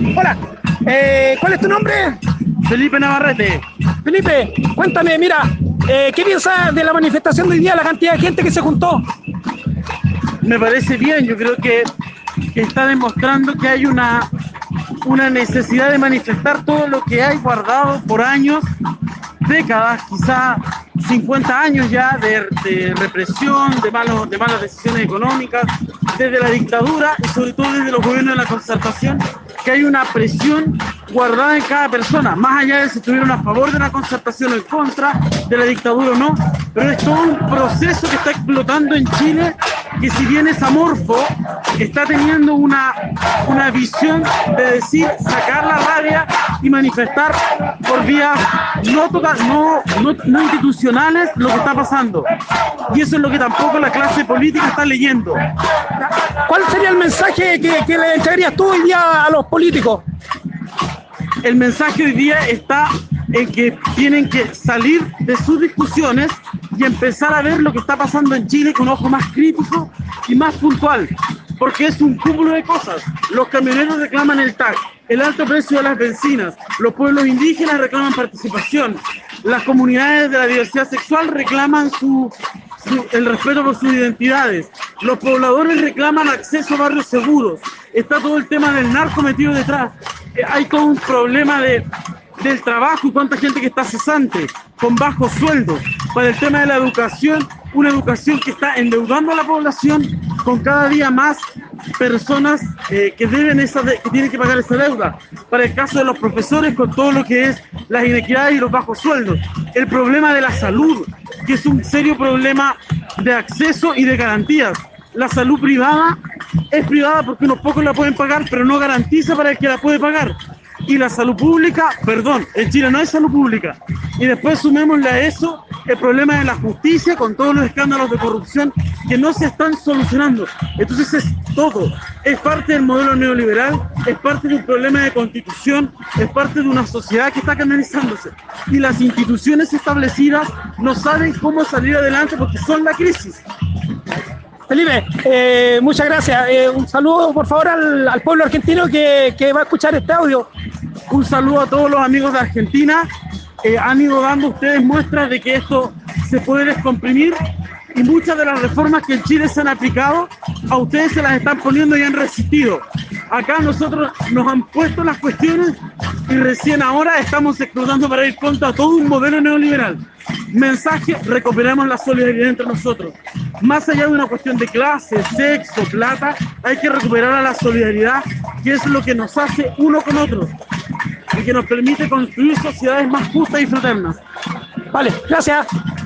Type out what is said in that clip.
Hola, ¿cuál es tu nombre? Felipe Navarrete. Felipe, cuéntame, mira, ¿qué piensas de la manifestación de hoy día, la cantidad de gente que se juntó? Me parece bien, yo creo que está demostrando que hay una necesidad de manifestar todo lo que hay guardado por años, décadas, quizá 50 años ya de represión, de malas decisiones económicas, desde la dictadura y sobre todo desde los gobiernos de la concertación, que hay una presión guardada en cada persona, más allá de si estuvieron a favor de la concertación o en contra de la dictadura o no, pero es todo un proceso que está explotando en Chile, que si bien es amorfo, está teniendo una visión de decir, sacar la rabia y manifestar por vías no institucionales lo que está pasando. Y eso es lo que tampoco la clase política está leyendo. ¿Cuál sería el mensaje que le entregarías tú hoy día a los políticos? El mensaje hoy día está en que tienen que salir de sus discusiones y empezar a ver lo que está pasando en Chile con un ojo más crítico y más puntual, porque es un cúmulo de cosas. Los camioneros reclaman el TAC, el alto precio de las bencinas, los pueblos indígenas reclaman participación, las comunidades de la diversidad sexual reclaman el respeto por sus identidades, los pobladores reclaman acceso a barrios seguros, está todo el tema del narco metido detrás, hay todo un problema del trabajo y cuánta gente que está cesante, con bajos sueldos. Para el tema de la educación, una educación que está endeudando a la población con cada día más personas que tienen que pagar esa deuda. Para el caso de los profesores, con todo lo que es las inequidades y los bajos sueldos. El problema de la salud, que es un serio problema de acceso y de garantías. La salud privada es privada porque unos pocos la pueden pagar, pero no garantiza para el que la puede pagar. Y la salud pública, perdón, en Chile no hay salud pública. Y después sumémosle a eso el problema de la justicia con todos los escándalos de corrupción que no se están solucionando. Entonces es todo, es parte del modelo neoliberal, es parte de un problema de constitución, es parte de una sociedad que está canalizándose. Y las instituciones establecidas no saben cómo salir adelante porque son la crisis. Felipe, muchas gracias. Un saludo, por favor, al pueblo argentino que va a escuchar este audio. Un saludo a todos los amigos de Argentina. Han ido dando ustedes muestras de que esto se puede descomprimir y muchas de las reformas que en Chile se han aplicado, a ustedes se las están poniendo y han resistido. Acá nosotros nos han puesto las cuestiones y recién ahora estamos explotando para ir contra todo un modelo neoliberal. Mensaje, recuperemos la solidaridad entre nosotros. Más allá de una cuestión de clase, sexo, plata, hay que recuperar a la solidaridad, que es lo que nos hace uno con otro y que nos permite construir sociedades más justas y fraternas. Vale, gracias.